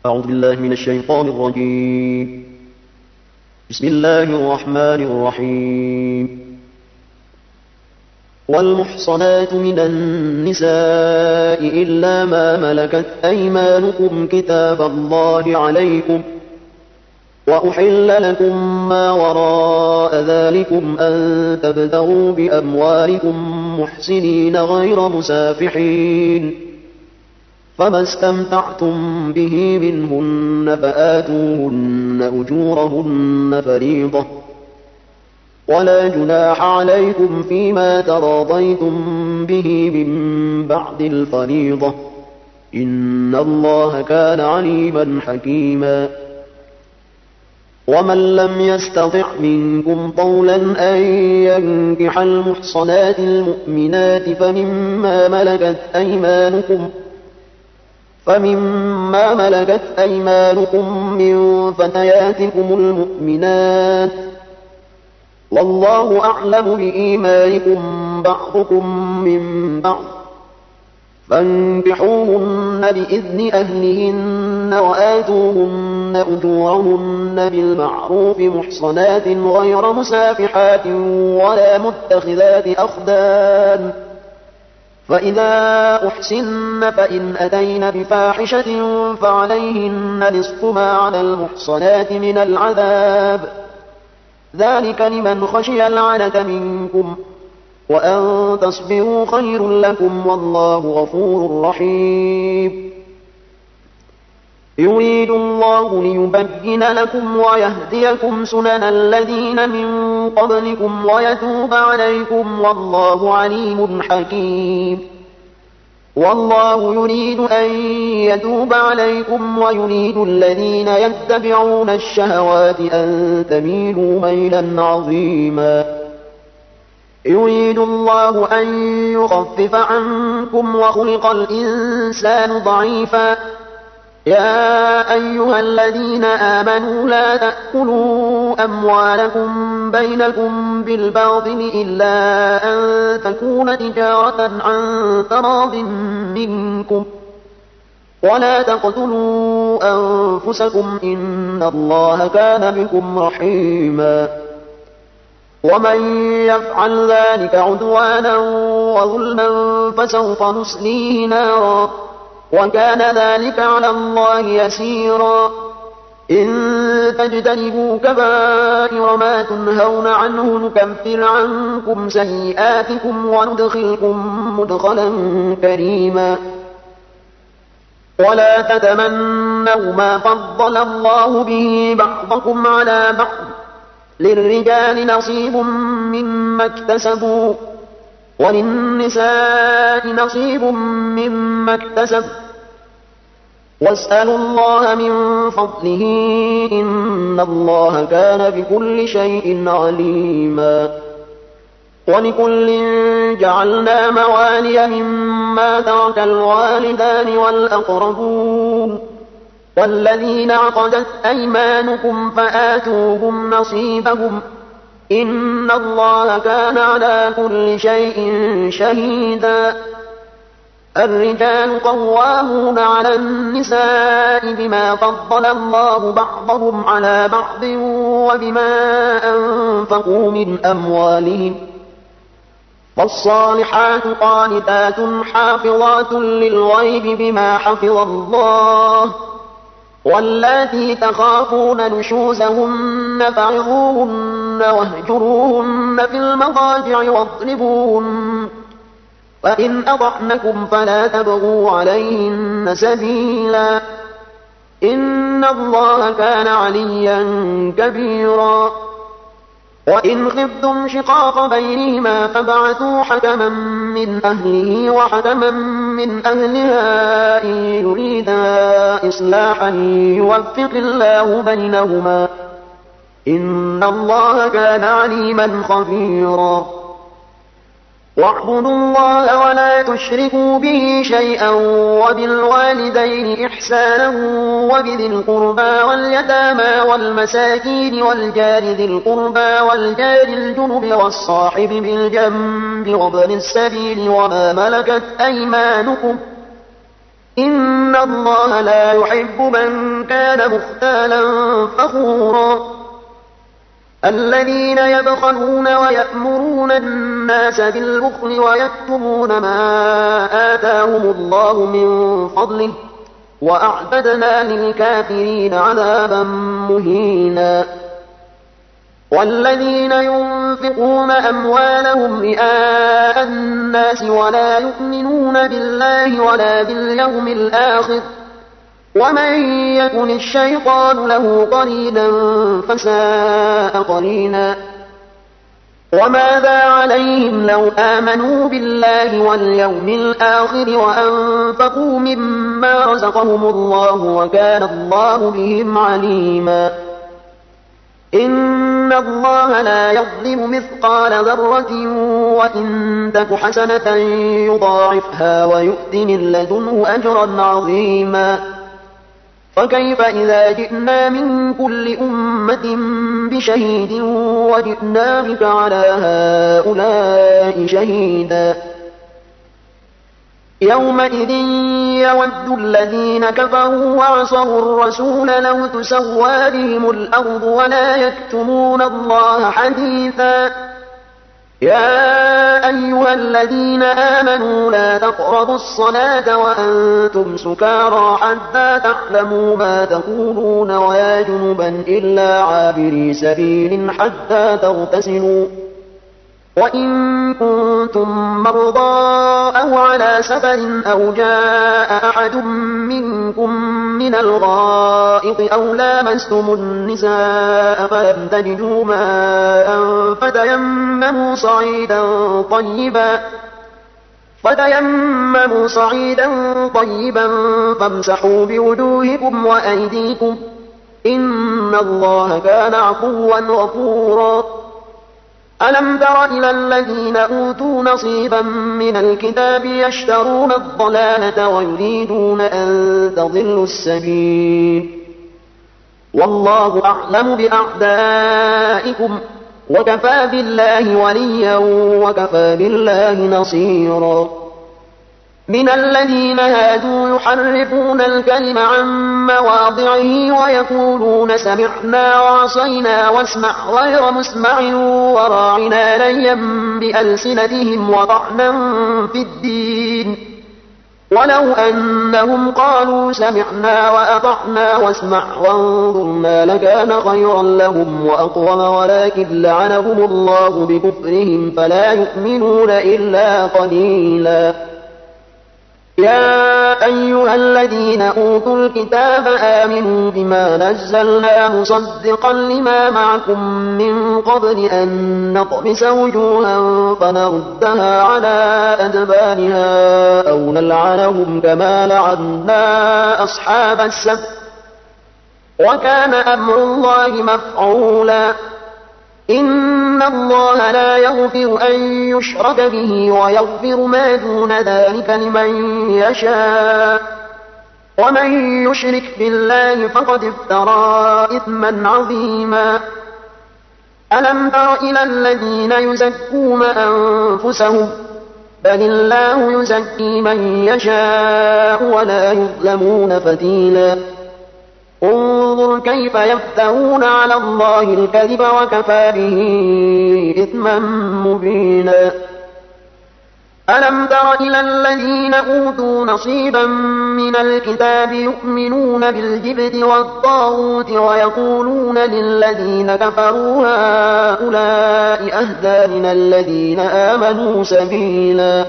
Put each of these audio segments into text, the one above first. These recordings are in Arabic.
أعوذ بالله من الشيطان الرجيم. بسم الله الرحمن الرحيم. والمحصنات من النساء إلا ما ملكت أيمانكم كتاب الله عليكم، وأحل لكم ما وراء ذلكم أن تبتغوا بأموالكم محسنين غير مسافحين، فما استمتعتم به منهن فآتوهن أجورهن فريضة، ولا جناح عليكم فيما تراضيتم به من بعد الفريضة، إن الله كان عليما حكيما. ومن لم يستطع منكم طولا أن ينكح المحصنات المؤمنات فمما ملكت أيمانكم من فتياتكم المؤمنات، والله أعلم بإيمانكم بعضكم من بعض، فانكحوهن بإذن أهلهن وآتوهن أجورهن بالمعروف محصنات غير مسافحات ولا متخذات أخدان، فإذا أحسن فإن أتين بفاحشة فعليهن نصف ما على المحصنات من العذاب، ذلك لمن خشي العنة منكم، وأن تصبروا خير لكم، والله غفور رحيم. يريد الله ليبين لكم ويهديكم سنن الذين من قبلكم ويتوب عليكم، والله عليم حكيم. والله يريد أن يتوب عليكم ويريد الذين يتبعون الشهوات أن تميلوا ميلا عظيما. يريد الله أن يخفف عنكم وخلق الإنسان ضعيفا. يا أيها الذين آمنوا لا تأكلوا أموالكم بينكم بالباطل إلا أن تكون تجارة عن تراض منكم، ولا تقتلوا أنفسكم إن الله كان بكم رحيما. ومن يفعل ذلك عدوانا وظلما فسوف نصليه نارا، وكان ذلك على الله يسيرا. إن تجتنبوا كبائر ما تنهون عنه نكفر عنكم سيئاتكم وندخلكم مدخلا كريما. ولا تتمنوا ما فضل الله به بعضكم على بعض، للرجال نصيب مما اكتسبوا وللنساء نصيب مما اكتسبوا، واسألوا الله من فضله إن الله كان بكل شيء عليما. ولكل جعلنا موالي مما ترك الوالدان والأقربون والذين عقدت أيمانكم فآتوهم نصيبهم، إن الله كان على كل شيء شهيدا. الرجال قوامون على النساء بما فضل الله بعضهم على بعض وبما أنفقوا من أموالهم، فالصالحات قانتات حافظات للغيب بما حفظ الله، واللاتي تخافون نشوزهن فعظوهن واهجروهن في المضاجع واضربوهن، فإن أطعنكم فلا تبغوا عليهن سبيلا، إن الله كان عليا كبيرا. وإن خفتم شقاق بينهما فابعثوا حكما من أهله وحكما من أهلها إن يريدا إصلاحا يوفق الله بينهما، إن الله كان عليما خبيرا. واعبدوا الله ولا تشركوا به شيئا، وبالوالدين إحسانا، وبذي القربى واليتامى والمساكين والجار ذي القربى والجار الجنب والصاحب بالجنب وابن السبيل وما ملكت أيمانكم، إن الله لا يحب من كان مختالا فخورا الذين يبخلون ويأمرون الناس بالبخل ويكتمون ما آتاهم الله من فضله وأعتدنا للكافرين عذابا مهينا والذين ينفقون أموالهم رئاء الناس ولا يؤمنون بالله ولا باليوم الآخر ومن يكن الشيطان له قرينا فساء قرينا وماذا عليهم لو آمنوا بالله واليوم الآخر وأنفقوا مما رزقهم الله وكان الله بهم عليما إن الله لا يظلم مثقال ذرة وإن تك حسنة يضاعفها ويؤت من لدنه أجرا عظيما فكيف إذا جئنا من كل أمة بشهيد وجئنا بك على هؤلاء شهيدا يومئذ يود الذين كفروا وعصوا الرسول لو تسوى بهم الأرض ولا يكتمون الله حديثا يا أيها الذين آمنوا لا تقربوا الصلاة وأنتم سكارى حتى تعلموا ما تقولون ولا جنبا إلا عابري سبيل حتى تغتسلوا وإن كنتم مرضى أو على سفر أو جاء أحد منكم من الغائط أو لامستم النساء فلم تجدوا ماء فتيمموا صعيدا طيبا فامسحوا بوجوهكم وأيديكم إن الله كان عفوا غفورا ألم تر إلى الذين أوتوا نصيبا من الكتاب يشترون الضلالة ويريدون أن تضلوا السبيل والله أعلم بأعدائكم وكفى بالله وليا وكفى بالله نصيرا من الذين هادوا يحرفون الكلم عن مواضعه ويقولون سمعنا وعصينا واسمع غير مسمع وراعنا ليا بألسنتهم وطعنا في الدين ولو أنهم قالوا سمعنا وأطعنا واسمع وانظرنا لكان خيرا لهم وأقوم ولكن لعنهم الله بكفرهم فلا يؤمنون إلا قليلا يا أيها الذين أوتوا الكتاب آمنوا بما نزلنا مصدقا لما معكم من قبل أن نطمس وجوها فنردها على أدبارها أو نلعنهم كما لعنا أصحاب السبت وكان أمر الله مفعولا إن الله لا يغفر أن يشرك به ويغفر ما دون ذلك لمن يشاء ومن يشرك بالله فقد افترى إثما عظيما ألم تر إلى الذين يزكون أنفسهم بل الله يزكي من يشاء ولا يظلمون فتيلا انظر كيف يفترون على الله الكذب وكفى به إثما مبينا ألم تر إلى الذين أوتوا نصيبا من الكتاب يؤمنون بالجبت والطاغوت ويقولون للذين كفروا هؤلاء أهدى من الذين آمنوا سبيلا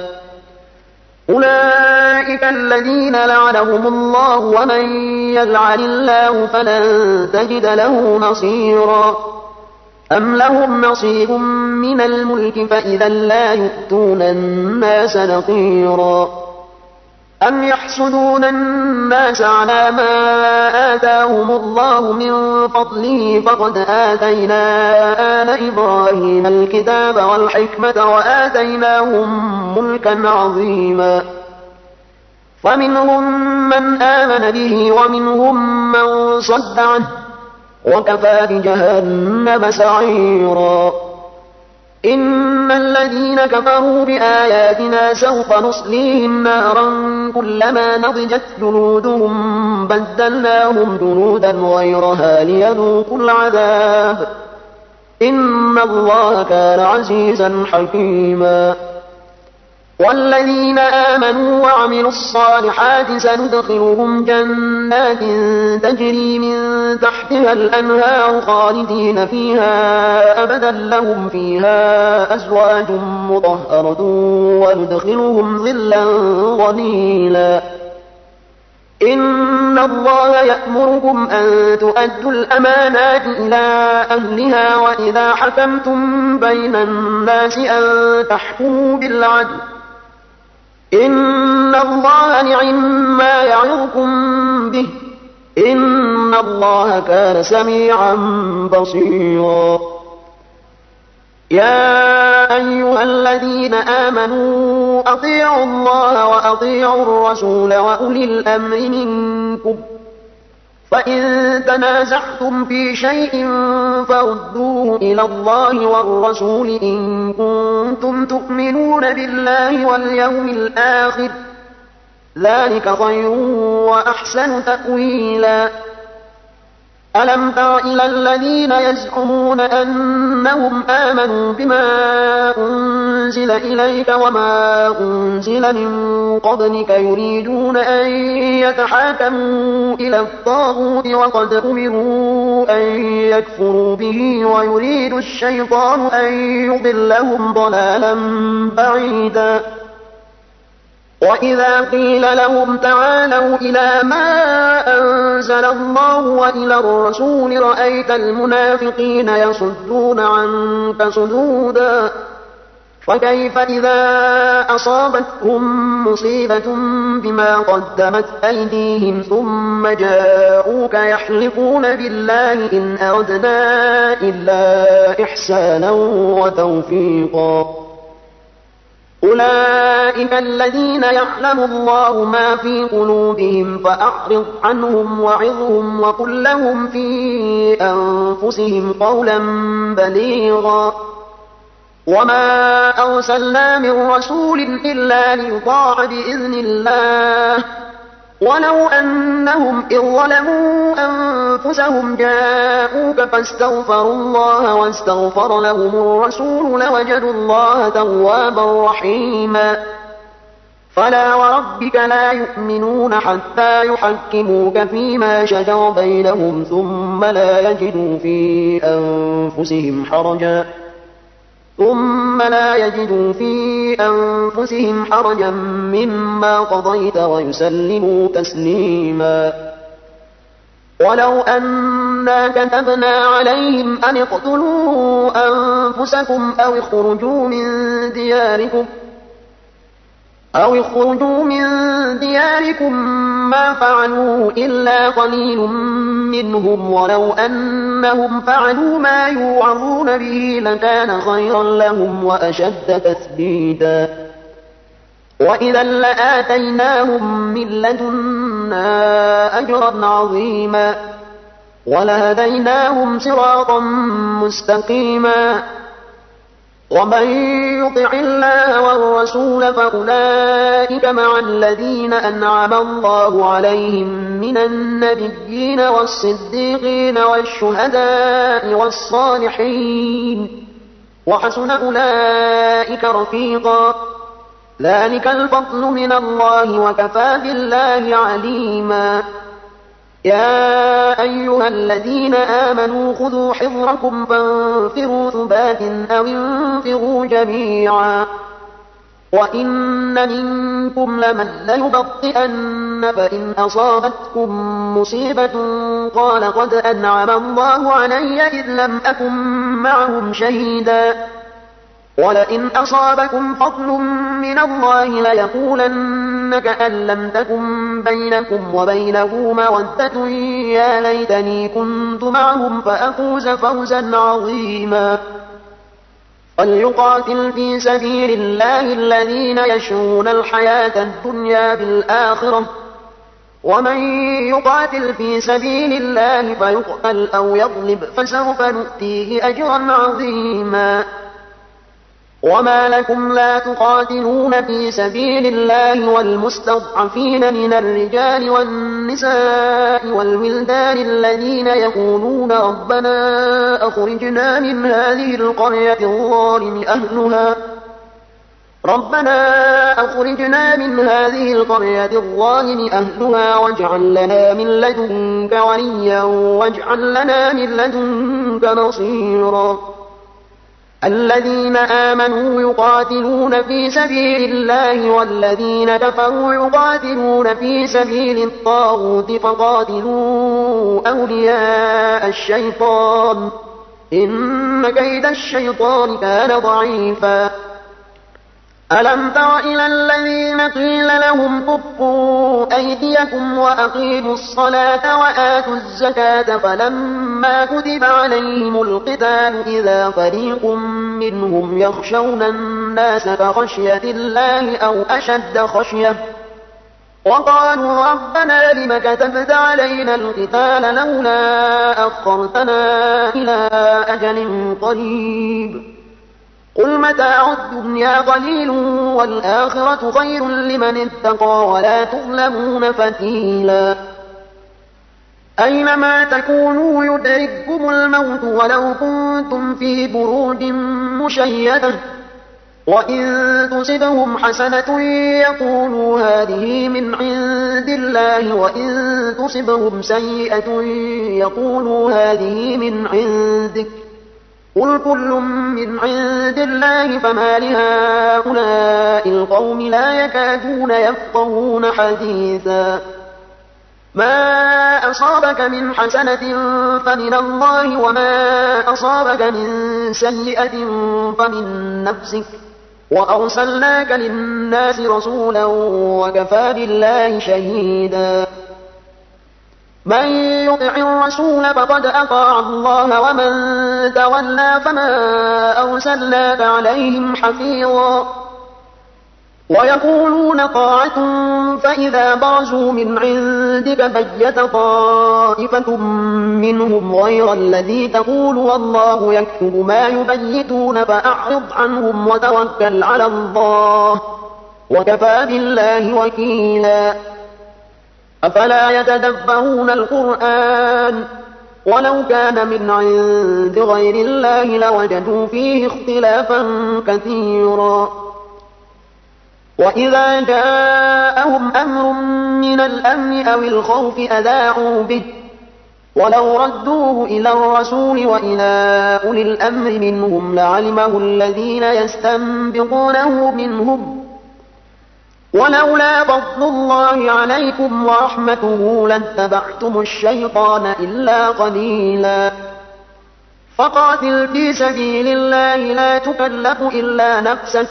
أولئك الذين لعنهم الله ومن يلعن الله فلن تجد له نصيرا أم لهم نصيب من الملك فإذا لا يؤتون الناس نقيرا أم يحسدون الناس على ما آتاهم الله من فضله فقد آتينا آل إبراهيم الكتاب والحكمة وآتيناهم ملكا عظيما فمنهم من آمن به ومنهم من صد عنه وكفى بجهنم سعيرا إن الذين كفروا بآياتنا سوف نصليهم نارا كلما نضجت جلودهم بدلناهم جلودا غيرها ليذوقوا العذاب إن الله كان عزيزا حكيما والذين آمنوا وعملوا الصالحات سندخلهم جنات تجري من تحتها الأنهار خالدين فيها أبدا لهم فيها أزواج مطهرة وندخلهم ظلا ظليلا إن الله يأمركم أن تؤدوا الأمانات إلى أهلها وإذا حكمتم بين الناس أن تحكموا بالعدل إن الله نعما يعظكم به إن الله كان سميعا بصيرا يا أيها الذين آمنوا أطيعوا الله وأطيعوا الرسول وأولي الأمر منكم فإن تنازعتم في شيء فردوه إلى الله والرسول إن كنتم تؤمنون بالله واليوم الآخر ذلك خير وأحسن تأويلا ألم تر إلى الذين يزعمون أنهم آمنوا بما أنزل إليك وما أنزل من قبلك يريدون أن يتحاكموا إلى الطاغوت وقد أمروا أن يكفروا به ويريد الشيطان أن يضلهم ضلالا بعيدا وإذا قيل لهم تعالوا إلى ما أنزل الله وإلى الرسول رأيت المنافقين يصدون عنك صدودا فكيف إذا أصابتهم مصيبة بما قدمت أيديهم ثم جاءوك يحلفون بالله إن أردنا إلا إحسانا وتوفيقا أولئك الذين يعلم الله ما في قلوبهم فأعرض عنهم وعظهم وقل لهم في أنفسهم قولا بليغا وما أرسلنا من رسول إلا ليطاع بإذن الله ولو أنهم إذ ظلموا أنفسهم جاءوك فاستغفروا الله واستغفر لهم الرسول لوجدوا الله توابا رحيما فلا وربك لا يؤمنون حتى يحكموك فيما شجر بينهم ثم لا يجدوا في أنفسهم حرجا مما قضيت ويسلموا تسليما ولو أنا كتبنا عليهم أن اقتلوا أنفسكم أو اخرجوا من دياركم ما فعلوه إلا قليل منهم ولو أنهم فعلوا ما يوعظون به لكان خيرا لهم وأشد تثبيتا وإذا لآتيناهم من لدنا أجرا عظيما ولهديناهم صراطا مستقيما ومن يطع الله والرسول فأولئك مع الذين أنعم الله عليهم من النبيين والصديقين والشهداء والصالحين وحسن أولئك رفيقا ذلك الفضل من الله وكفى بالله عليما يا أيها الذين آمنوا خذوا حذركم فانفروا ثبات أو انفروا جميعا وإن منكم لمن ليبطئن فإن أصابتكم مصيبة قال قد أنعم الله علي إذ لم أكن معهم شهيدا ولئن أصابكم فضل من الله ليقولن كأن لم تكن بينكم وبينه مودة يا ليتني كنت معهم فأفوز فوزا عظيما فليقاتل في سبيل الله الذين يشرون الحياة الدنيا بالآخرة ومن يقاتل في سبيل الله فيقتل أو يغلب فسوف نؤتيه أجرا عظيما وما لكم لا تقاتلون في سبيل الله والمستضعفين من الرجال والنساء والولدان الذين يقولون ربنا أخرجنا من هذه القرية الظالم أهلها واجعل لنا من لدنك وليا واجعل لنا من لدنك نصيرا الذين آمنوا يقاتلون في سبيل الله والذين كفروا يقاتلون في سبيل الطاغوت فقاتلوا أولياء الشيطان إن كيد الشيطان كان ضعيفا ألم تر إلى الذين قيل لهم كفوا أيديكم وأقيموا الصلاة وآتوا الزكاة فلما كتب عليهم القتال إذا فريق منهم يخشون الناس كخشية الله أو أشد خشية وقالوا ربنا لم كتبت علينا القتال لولا أخرتنا إلى أجل قريب قل متاع الدنيا قليل والآخرة خير لمن اتقى ولا تظلمون فتيلا أينما تكونوا يدرككم الموت ولو كنتم في بروج مشيدة وإن تصبهم حسنة يقولوا هذه من عند الله وإن تصبهم سيئة يقولوا هذه من عندك قل كل من عند الله فما لهؤلاء القوم لا يكادون يفقهون حديثا ما أصابك من حسنة فمن الله وما أصابك من سيئة فمن نفسك وأرسلناك للناس رسولا وكفى بالله شهيدا من يطع الرسول فقد أطاع الله ومن تولى فما أرسلناك عليهم حفيظا ويقولون طاعة فإذا برزوا من عندك بيت طائفة منهم غير الذي تقول والله يكتب ما يبيتون فأعرض عنهم وتوكل على الله وكفى بالله وكيلا أفلا يتدبرون القرآن ولو كان من عند غير الله لوجدوا فيه اختلافا كثيرا وإذا جاءهم أمر من الأمن أو الخوف أذاعوا به ولو ردوه إلى الرسول وإلى أولي الأمر منهم لعلمه الذين يستنبطونه منهم ولولا فضل الله عليكم ورحمته لاتبعتم الشيطان إلا قليلا فقاتل في سبيل الله لا تكلف إلا نفسك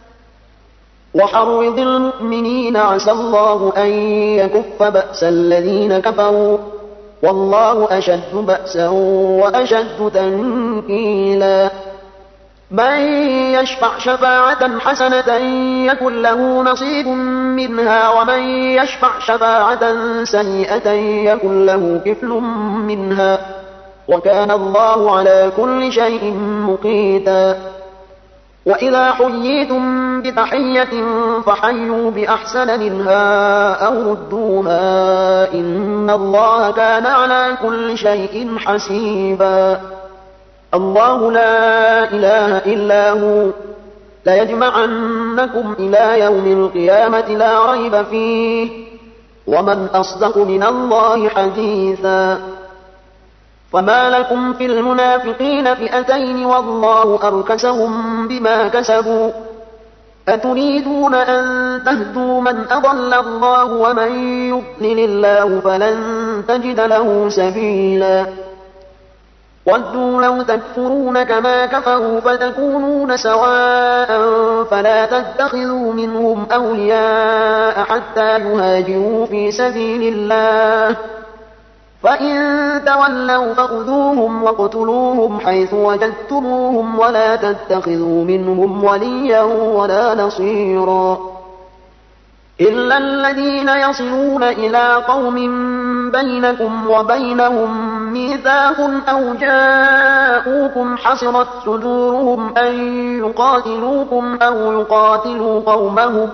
وحرض المؤمنين عسى الله أن يكف بأس الذين كفروا والله أشد بأسا وأشد تنكيلا من يشفع شفاعة حسنة يكن له نصيب منها ومن يشفع شفاعة سيئة يكن له كفل منها وكان الله على كل شيء مقيتا وإذا حييتم بتحية فحيوا بأحسن منها أو ردوها إن الله كان على كل شيء حسيبا الله لا إله إلا هو ليجمعنكم إلى يوم القيامة لا ريب فيه ومن أصدق من الله حديثا فما لكم في المنافقين فئتين والله أركسهم بما كسبوا أتريدون أن تهدوا من أضل الله ومن يضلل الله فلن تجد له سبيلا ودوا لو تكفرون كما كفروا فتكونون سواء فلا تتخذوا منهم أولياء حتى يهاجروا في سبيل الله فإن تولوا فخذوهم واقتلوهم حيث وجدتموهم ولا تتخذوا منهم وليا ولا نصيرا إلا الذين يصلون إلى قوم بينكم وبينهم ميثاق أو جاءوكم حصرت صدورهم أن يقاتلوكم أو يقاتلوا قومهم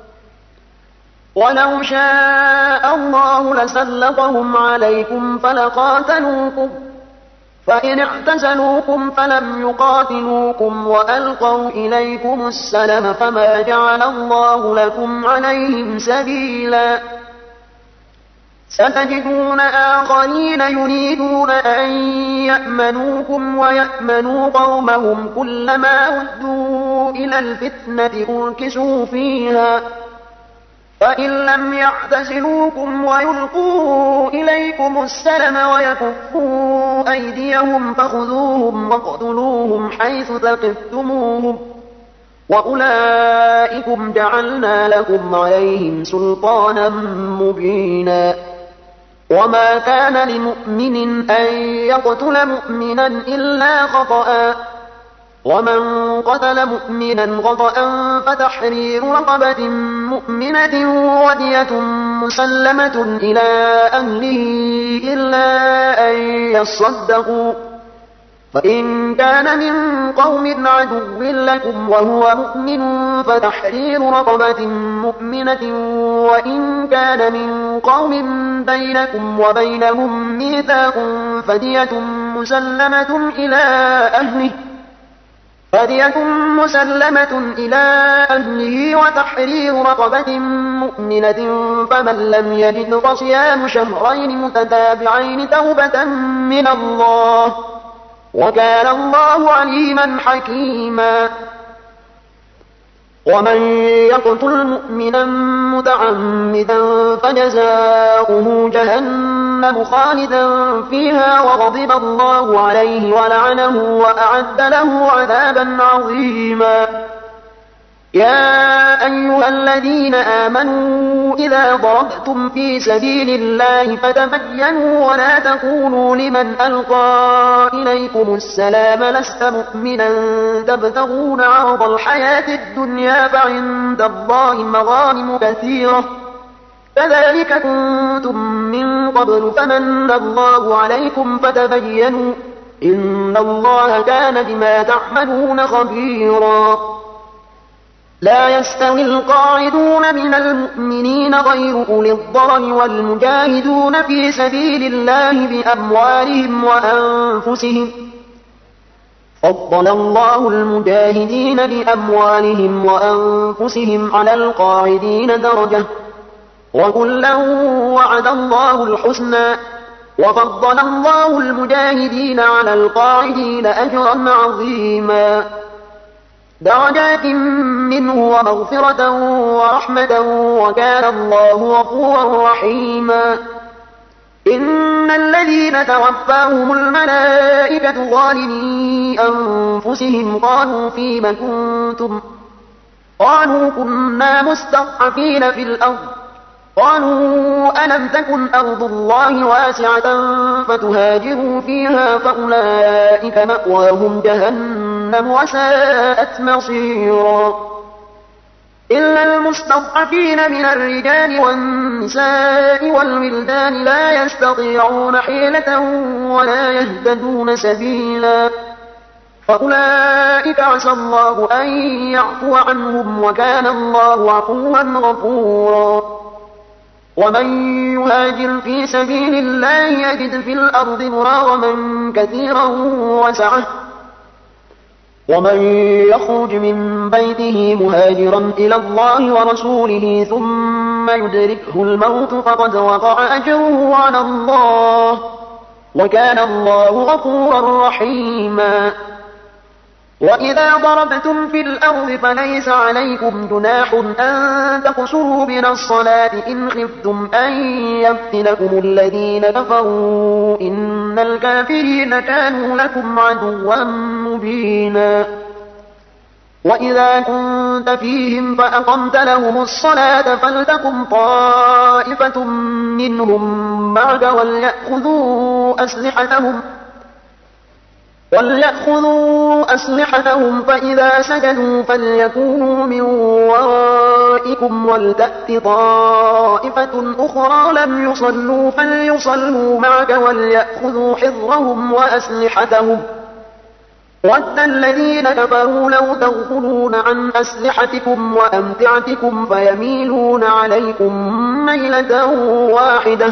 ولو شاء الله لسلطهم عليكم فلقاتلوكم فإن اعتزلوكم فلم يقاتلوكم وألقوا إليكم السلم فما جعل الله لكم عليهم سبيلا ستجدون آخرين يريدون أن يأمنوكم ويأمنوا قومهم كلما ردوا إلى الفتنة أركسوا فيها فإن لم يعتزلوكم ويلقوا إليكم السلم ويكفوا أيديهم فخذوهم واقتلوهم حيث ثقفتموهم وأولئكم جعلنا لكم عليهم سلطانا مبينا وما كان لمؤمن أن يقتل مؤمنا إلا خطأ ومن قتل مؤمنا خطأ فتحرير رقبة مؤمنة ودية مسلمة إلى أهله إلا أن يصدقوا فإن كان من قوم عدو لكم وهو مؤمن فتحرير رقبة مؤمنة وإن كان من قوم بينكم وبينهم ميثاق فدية مسلمة إلى أهله وتحرير رقبة مؤمنة فمن لم يجد فصيام شهرين متتابعين توبة من الله وكان الله عليما حكيما ومن يقتل مؤمنا متعمدا فجزاؤه جهنم خالدا فيها وغضب الله عليه ولعنه وأعد له عذابا عظيما يا أيها الذين آمنوا إذا ضربتم في سبيل الله فتبينوا ولا تقولوا لمن ألقى إليكم السلام لست مؤمنا تبتغون عرض الحياة الدنيا فعند الله مغانم كثيرة كذلك كنتم من قبل فمن الله عليكم فتبينوا إن الله كان بما تعملون خبيرا لا يستوي القاعدون من المؤمنين غير أولي الضرر والمجاهدون في سبيل الله بأموالهم وأنفسهم فضل الله المجاهدين بأموالهم وأنفسهم على القاعدين درجة وكلا وعد الله الحسنى وفضل الله المجاهدين على القاعدين أجرا عظيما درجات منه ومغفرة ورحمة وكان الله غفورا رحيما إن الذين توفاهم الملائكة ظالمي أنفسهم قالوا فيم كنتم قالوا كنا مستضعفين في الأرض قالوا ألم تكن أرض الله واسعة فتهاجروا فيها فأولئك مأواهم جهنم وساءت مصيرا إلا المستضعفين من الرجال والنساء والولدان لا يستطيعون حيلة ولا يهتدون سبيلا فأولئك عسى الله أن يعفو عنهم وكان الله عفوا غفورا ومن يهاجر في سبيل الله يجد في الأرض مراغما كثيرا وسعة ومن يخرج من بيته مهاجرا إلى الله ورسوله ثم يدركه الموت فقد وقع أجره على الله وكان الله غفورا رحيما وإذا ضربتم في الأرض فليس عليكم جناح أن تقصروا من الصلاة إن خفتم أن يفتنكم الذين كفروا إن الكافرين كانوا لكم عدوا مبينا وإذا كنت فيهم فأقمت لهم الصلاة فلتقم طائفة منهم معك وليأخذوا أسلحتهم وليأخذوا أسلحتهم فإذا سجدوا فليكونوا من ورائكم ولتأت طائفة أخرى لم يصلوا فليصلوا معك وليأخذوا حذرهم وأسلحتهم ود الذين كفروا لو تغفلون عن أسلحتكم وأمتعتكم فيميلون عليكم ميلة واحدة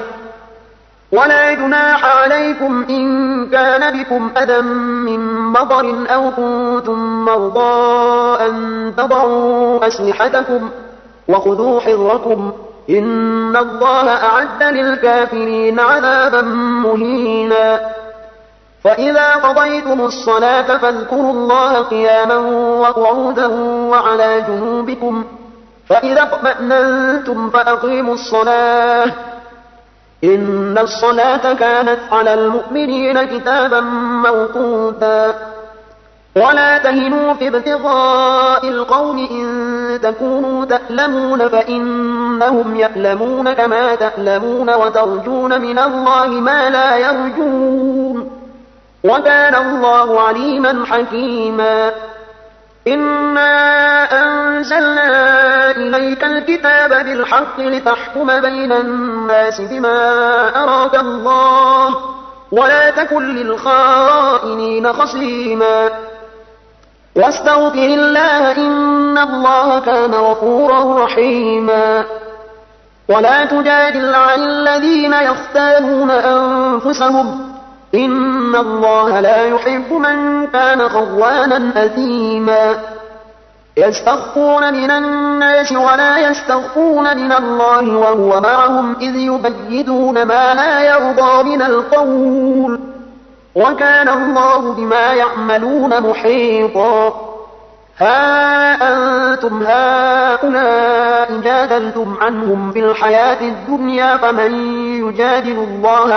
ولا جناح عليكم إن كان بكم أذى من مطر أو كنتم مرضى أن تضعوا أسلحتكم وخذوا حذركم إن الله أعد للكافرين عذابا مهينا فإذا قضيتم الصلاة فاذكروا الله قياما وقعودا وعلى جنوبكم فإذا اطمأننتم فأقيموا الصلاة إن الصلاة كانت على المؤمنين كتابا موقوتا ولا تهنوا في ابتغاء القوم إن تكونوا تألمون فإنهم يألمون كما تألمون وترجون من الله ما لا يرجون وكان الله عليما حكيما إنا أنزلنا إليك الكتاب بالحق لتحكم بين الناس بما أراك الله ولا تكن للخائنين خصيما واستغفر الله إن الله كان غفورا رحيما ولا تجادل عن الذين يختانون أنفسهم إن الله لا يحب من كان خوانا أثيما يستخفون من الناس ولا يستخفون من الله وهو معهم إذ يبيتون ما لا يرضى من القول وكان الله بما يعملون محيطا ها أنتم هؤلاء جادلتم عنهم في الحياة الدنيا فمن يجادل الله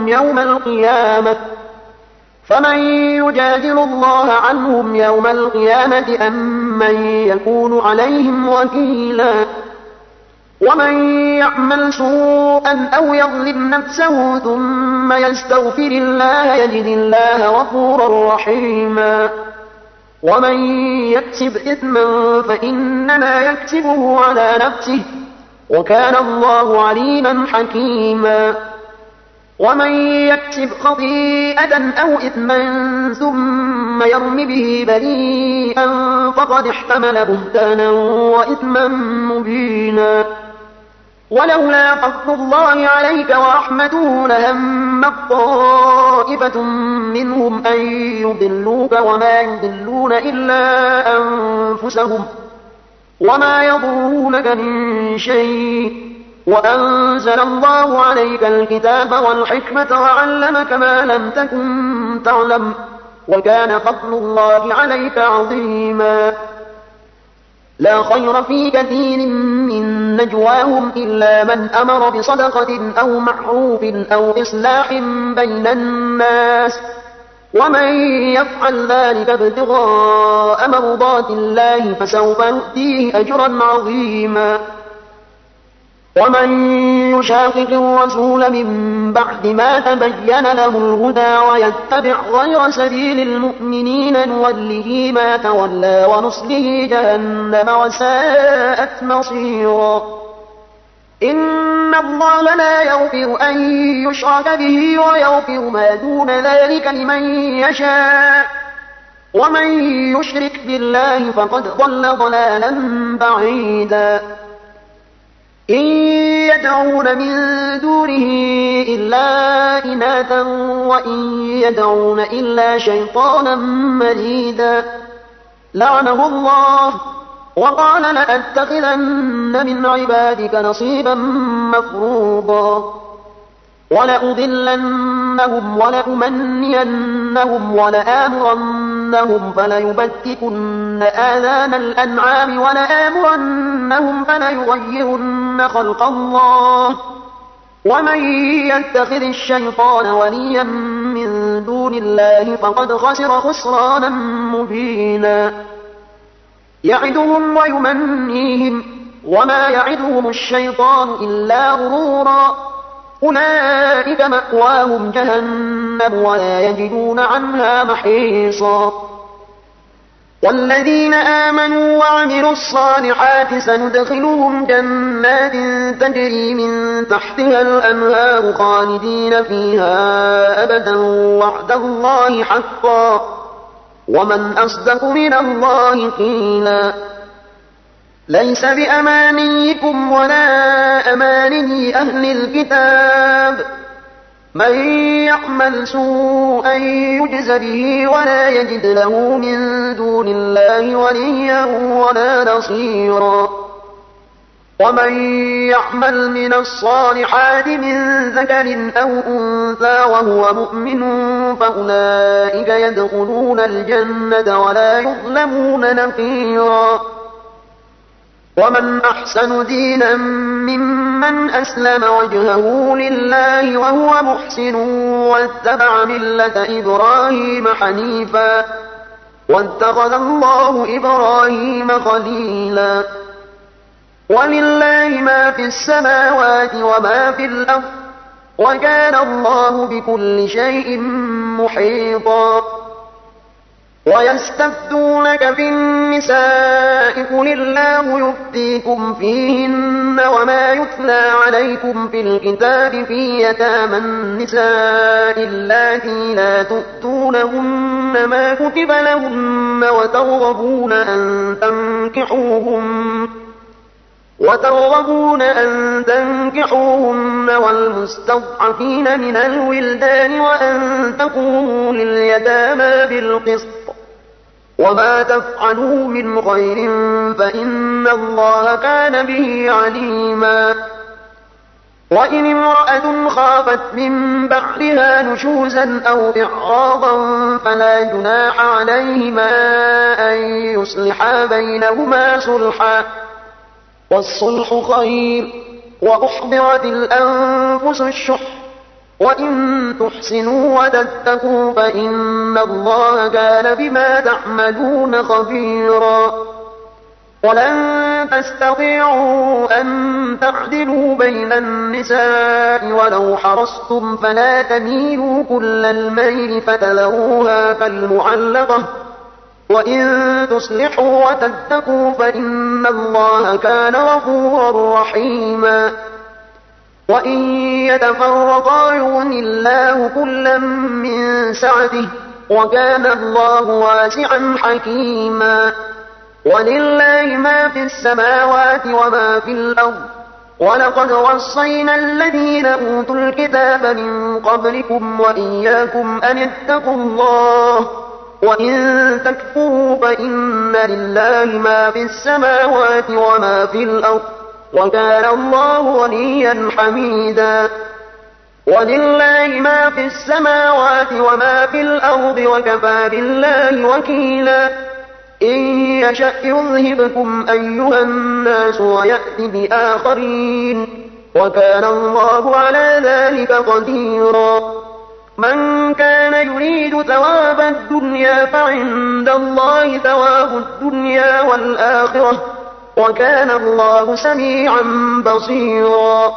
عنهم يوم القيامة أم من يكون عليهم وكيلا ومن يعمل سوءا أو يظلم نفسه ثم يستغفر الله يجد الله غفورا رحيما ومن يكسب إثما فإنما يكسبه على نفسه وكان الله عليما حكيما ومن يكسب خطيئة أو إثما ثم يرم به بريئا فقد احتمل بهتانا وإثما مبينا ولولا فضل الله عليك ورحمته لهمت طائفة منهم أن يضلوك وما يضلون إلا أنفسهم وما يضرونك من شيء وأنزل الله عليك الكتاب والحكمة وعلمك ما لم تكن تعلم وكان فضل الله عليك عظيما لا خير في كثير من نجواهم إلا من أمر بصدقة أو معروف أو إصلاح بين الناس ومن يفعل ذلك ابتغاء مرضات الله فسوف نؤتيه أجرا عظيما ومن يشاقق الرسول من بعد ما تبين له الهدى ويتبع غير سبيل المؤمنين نوله ما تولى ونصله جهنم وساءت مصيرا إن الله لا يغفر أن يشرك به ويغفر ما دون ذلك لمن يشاء ومن يشرك بالله فقد ضل ضلالا بعيدا إن يدعون من دونه إلا إناثا وإن يدعون إلا شيطانا مريدا لعنه الله وقال لأتخذن من عبادك نصيبا مفروضا ولأضلنهم ولأمنينهم ولآمرنهم فليبتكن آذان الأنعام ولآمرنهم فليغيرن خلق الله ومن يتخذ الشيطان وليا من دون الله فقد خسر خسرانا مبينا يعدهم ويمنيهم وما يعدهم الشيطان إلا غرورا أولئك مأواهم جهنم ولا يجدون عنها محيصا. والذين آمنوا وعملوا الصالحات سندخلهم جنات تجري من تحتها الأنهار خالدين فيها أبدا وعد الله حقا ومن أصدق من الله قيلا. ليس بأمانيكم ولا أماني أهل الكتاب من يعمل سوءا يجز به ولا يجد له من دون الله وليا ولا نصيرا. ومن يعمل من الصالحات من ذكر أو أنثى وهو مؤمن فأولئك يدخلون الجنة ولا يظلمون نقيرا. ومن أحسن دينا ممن أسلم وجهه لله وهو محسن واتبع ملة إبراهيم حنيفا واتخذ الله إبراهيم خليلا. ولله ما في السماوات وما في الأرض وكان الله بكل شيء محيطا. ويستفتونك في النساء قل الله يفتيكم فيهن وما يتلى عليكم في الكتاب في يتامى النساء اللاتي لا تؤتونهن ما كتب لهن وترغبون أن تنكحوهن والمستضعفين من الولدان وأن تقوموا لليتامى بالقسط وما تفعلوا من خير فإن الله كان به عليما. وإن امرأة خافت من بعلها نشوزا أو إعراضا فلا جناح عليهما أن يصلحا بينهما صلحا والصلح خير وأحضرت الأنفس الشح وإن تحسنوا وتتقوا فإن الله كان بما تعملون خبيرا. ولن تستطيعوا أن تعدلوا بين النساء ولو حرصتم فلا تميلوا كل الميل فتذروها كالمعلقة وإن تصلحوا وتتقوا فإن الله كان غفورا رحيما. وإن يتفرقا يغن الله كلا من سعته وكان الله واسعا حكيما. ولله ما في السماوات وما في الأرض ولقد وصينا الذين أوتوا الكتاب من قبلكم وإياكم أن اتقوا الله وإن تكفروا فإن لله ما في السماوات وما في الأرض وكان الله غنيا حميدا. ولله ما في السماوات وما في الأرض وكفى بالله وكيلا. إن يشأ يذهبكم أيها الناس ويأت بآخرين وكان الله على ذلك قديرا. من كان يريد ثواب الدنيا فعند الله ثواب الدنيا والآخرة وكان الله سميعا بصيرا.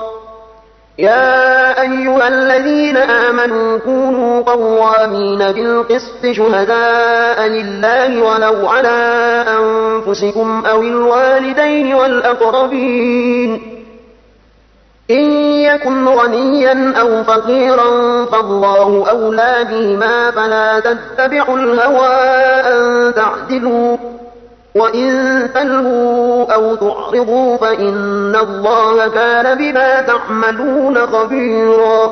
يا أيها الذين آمنوا كونوا قوامين بالقسط شهداء لله ولو على أنفسكم أو الوالدين والأقربين إن يكن غنيا أو فقيرا فالله أولى بهما فلا تتبعوا الهوى أن تعدلوا وإن تلهوا أو تعرضوا فإن الله كان بما تعملون خبيرا.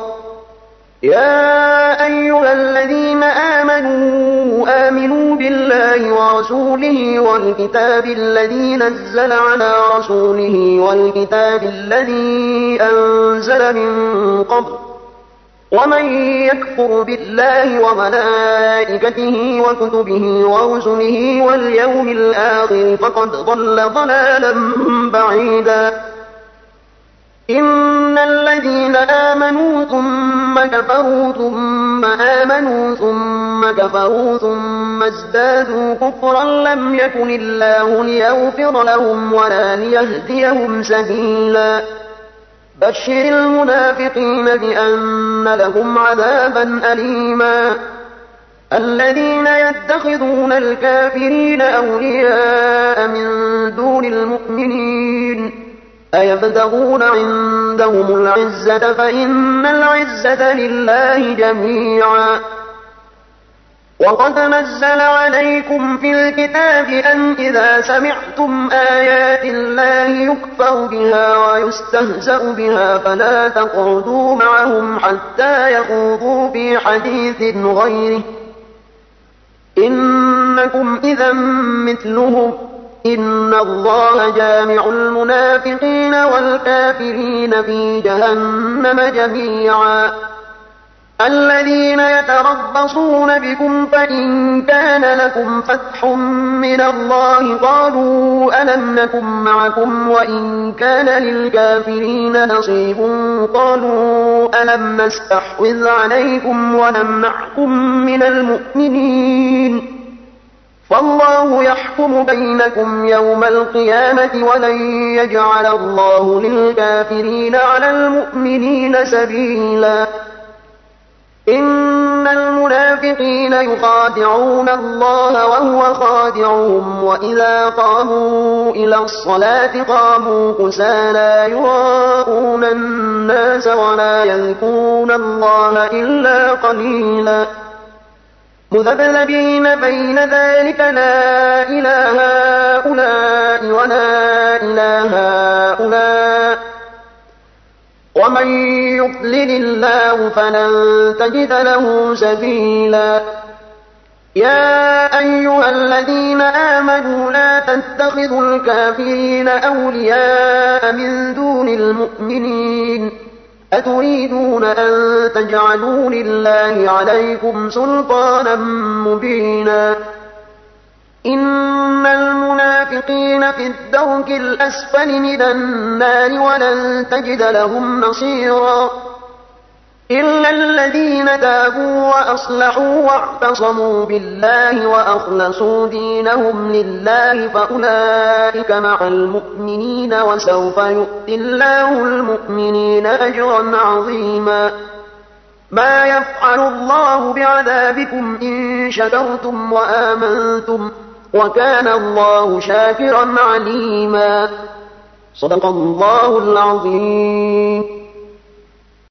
يا أيها الذين آمنوا بالله ورسوله والكتاب الذي نزل على رسوله والكتاب الذي أنزل من قبل ومن يكفر بالله وملائكته وكتبه ورسله واليوم الآخر فقد ضل ضلالا بعيدا. إن الذين آمنوا ثم كفروا ثم آمنوا ثم كفروا ثم ازدادوا كفرا لم يكن الله ليغفر لهم ولا ليهديهم سبيلا. بشر المنافقين بأن لهم عذابا أليما الذين يتخذون الكافرين أولياء من دون المؤمنين أيبتغون عندهم العزة فإن العزة لله جميعا وقد نزل عليكم في الكتاب أن إذا سمعتم آيات الله يكفر بها ويستهزأ بها فلا تقعدوا معهم حتى يخوضوا في حديث غيره إنكم إذا مثلهم إن الله جامع المنافقين والكافرين في جهنم جميعا الذين يتربصون بكم فإن كان لكم فتح من الله قالوا ألم نكن معكم وإن كان للكافرين نصيب قالوا ألم نستحوذ عليكم ونمنعكم من المؤمنين فالله يحكم بينكم يوم القيامة ولن يجعل الله للكافرين على المؤمنين سبيلا إن المنافقين يخادعون الله وهو خادعهم وإذا قاموا إلى الصلاة قاموا كسالى يراءون الناس ولا يذكرون الله إلا قليلا مذبذبين بين ذلك لا إله هؤلاء ولا إله هؤلاء ومن يضلل الله فلن تجد له سبيلا يا أيها الذين آمنوا لا تتخذوا الكافرين أولياء من دون المؤمنين أتريدون أن تجعلوا لله عليكم سلطانا مبينا إن المنافقين في الدرك الأسفل من النار ولن تجد لهم نصيرا إلا الذين تابوا وأصلحوا واعتصموا بالله وأخلصوا دينهم لله فأولئك مع المؤمنين وسوف يؤتي الله المؤمنين أجرا عظيما ما يفعل الله بعذابكم إن شكرتم وآمنتم وكان الله شاكرا عليما صدق الله العظيم